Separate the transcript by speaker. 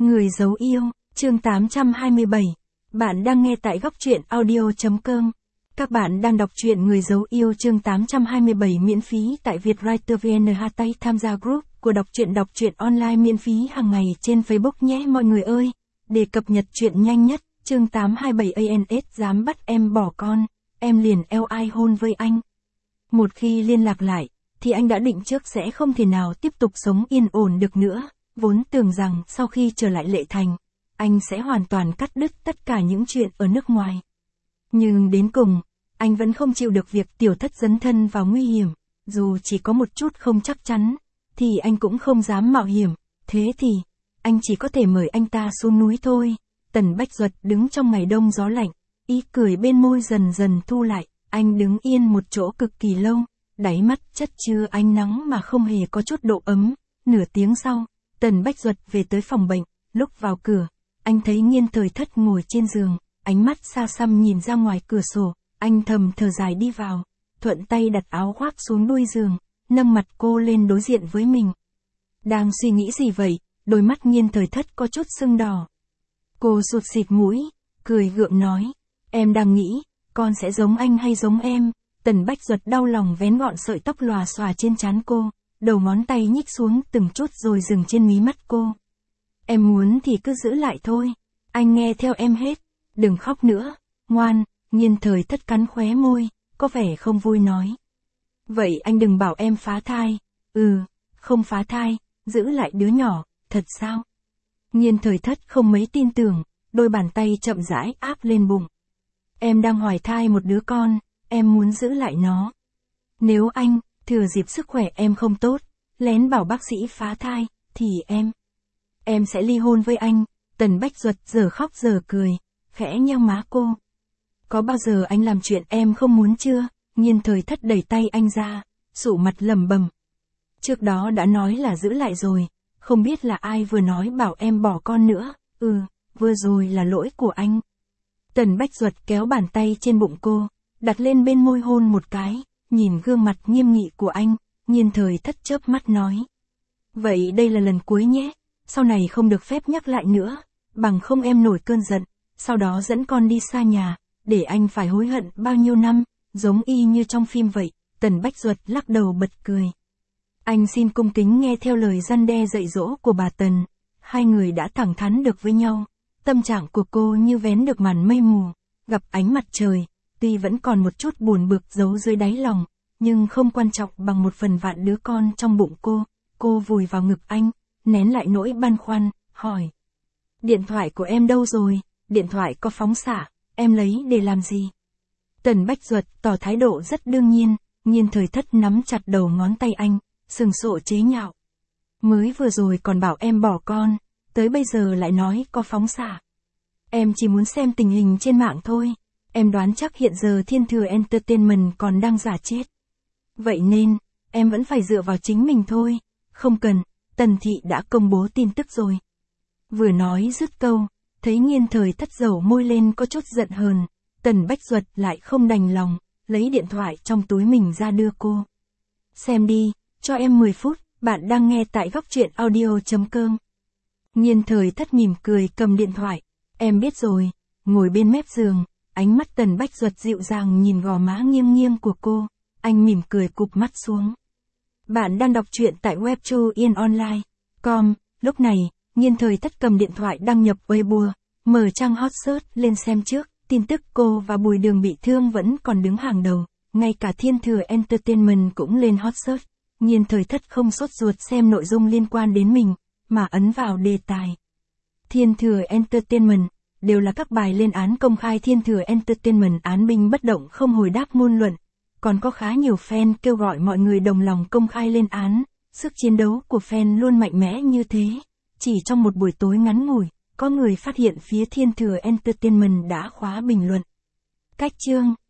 Speaker 1: Người giấu yêu, chương 827. Bạn đang nghe tại góc truyện audio.com. Các bạn đang đọc truyện Người giấu yêu chương 827 miễn phí tại Vietwriter VN. Tay tham gia group của đọc truyện online miễn phí hàng ngày trên Facebook nhé mọi người ơi. Để cập nhật truyện nhanh nhất, chương 827 ANS dám bắt em bỏ con, em liền eo ai hôn với anh. Một khi liên lạc lại, thì anh đã định trước sẽ không thể nào tiếp tục sống yên ổn được nữa. Vốn tưởng rằng sau khi trở lại Lệ Thành, anh sẽ hoàn toàn cắt đứt tất cả những chuyện ở nước ngoài. Nhưng đến cùng, anh vẫn không chịu được việc Tiểu Thất dấn thân vào nguy hiểm, dù chỉ có một chút không chắc chắn, thì anh cũng không dám mạo hiểm, thế thì, anh chỉ có thể mời anh ta xuống núi thôi. Tần Bách Duật đứng trong ngày đông gió lạnh, ý cười bên môi dần dần thu lại, anh đứng yên một chỗ cực kỳ lâu, đáy mắt chất chứa ánh nắng mà không hề có chút độ ấm. Nửa tiếng sau, Tần Bách Duật về tới phòng bệnh, lúc vào cửa, anh thấy Nghiên Thời Thất ngồi trên giường, ánh mắt xa xăm nhìn ra ngoài cửa sổ, anh thầm thở dài đi vào, thuận tay đặt áo khoác xuống đuôi giường, nâng mặt cô lên đối diện với mình. Đang suy nghĩ gì vậy? Đôi mắt Nghiên Thời Thất có chút sưng đỏ. Cô sụt xịt mũi, cười gượng nói, em đang nghĩ, con sẽ giống anh hay giống em? Tần Bách Duật đau lòng vén gọn sợi tóc lòa xòa trên trán cô, đầu ngón tay nhích xuống từng chút rồi dừng trên mí mắt cô. Em muốn thì cứ giữ lại thôi, anh nghe theo em hết, đừng khóc nữa, ngoan. Nghiên Thời Thất cắn khóe môi, có vẻ không vui nói. Vậy anh đừng bảo em phá thai. Không phá thai, giữ lại đứa nhỏ, thật sao? Nghiên Thời Thất không mấy tin tưởng, đôi bàn tay chậm rãi áp lên bụng. Em đang hoài thai một đứa con, em muốn giữ lại nó. Nếu anh, thừa dịp sức khỏe em không tốt, lén bảo bác sĩ phá thai, thì em sẽ ly hôn với anh. Tần Bách Duật giờ khóc giờ cười, khẽ nheo má cô. Có bao giờ anh làm chuyện em không muốn chưa? Nghiên Thời Thất đẩy tay anh ra, sụ mặt lẩm bẩm. Trước đó đã nói là giữ lại rồi, không biết là ai vừa nói bảo em bỏ con nữa. Vừa rồi là lỗi của anh. Tần Bách Duật kéo bàn tay trên bụng cô, đặt lên bên môi hôn một cái, nhìn gương mặt nghiêm nghị của anh, Nghiên Thời Thất chớp mắt nói. Vậy đây là lần cuối nhé, sau này không được phép nhắc lại nữa, bằng không em nổi cơn giận, sau đó dẫn con đi xa nhà, để anh phải hối hận bao nhiêu năm, giống y như trong phim vậy. Tần Bách Duật lắc đầu bật cười. Anh xin cung kính nghe theo lời răn đe dạy dỗ của bà Tần. Hai người đã thẳng thắn được với nhau, tâm trạng của cô như vén được màn mây mù, gặp ánh mặt trời, tuy vẫn còn một chút buồn bực giấu dưới đáy lòng, nhưng không quan trọng bằng một phần vạn đứa con trong bụng cô. Cô vùi vào ngực anh, nén lại nỗi băn khoăn, hỏi. Điện thoại của em đâu rồi? Điện thoại có phóng xạ, em lấy để làm gì? Tần Bách Duật tỏ thái độ rất đương nhiên, Nghiên Thời Thất nắm chặt đầu ngón tay anh, sừng sộ chế nhạo. Mới vừa rồi còn bảo em bỏ con, tới bây giờ lại nói có phóng xạ. Em chỉ muốn xem tình hình trên mạng thôi, em đoán chắc hiện giờ Thiên Thừa Entertainment còn đang giả chết. Vậy nên, em vẫn phải dựa vào chính mình thôi, không cần, Tần Thị đã công bố tin tức rồi. Vừa nói dứt câu, thấy Nghiên Thời Thất dầu môi lên có chút giận hờn, Tần Bách Duật lại không đành lòng, lấy điện thoại trong túi mình ra đưa cô. Xem đi, cho em 10 phút, bạn đang nghe tại góc truyện audio.com. Nghiên Thời Thất mỉm cười cầm điện thoại, em biết rồi, ngồi bên mép giường, ánh mắt Tần Bách Duật dịu dàng nhìn gò má nghiêng nghiêng của cô, anh mỉm cười cụp mắt xuống. Bạn đang đọc truyện tại webtoonline.com, lúc này, Nghiên Thời Thất cầm điện thoại đăng nhập Weibo, mở trang hot search lên xem trước, tin tức cô và Bùi Đường bị thương vẫn còn đứng hàng đầu, ngay cả Thiên Thừa Entertainment cũng lên hot search. Nghiên Thời Thất không sốt ruột xem nội dung liên quan đến mình, mà ấn vào đề tài. Thiên Thừa Entertainment, đều là các bài lên án công khai. Thiên Thừa Entertainment án binh bất động không hồi đáp ngôn luận, còn có khá nhiều fan kêu gọi mọi người đồng lòng công khai lên án, sức chiến đấu của fan luôn mạnh mẽ như thế. Chỉ trong một buổi tối ngắn ngủi, có người phát hiện phía Thiên Thừa Entertainment đã khóa bình luận. Cách chương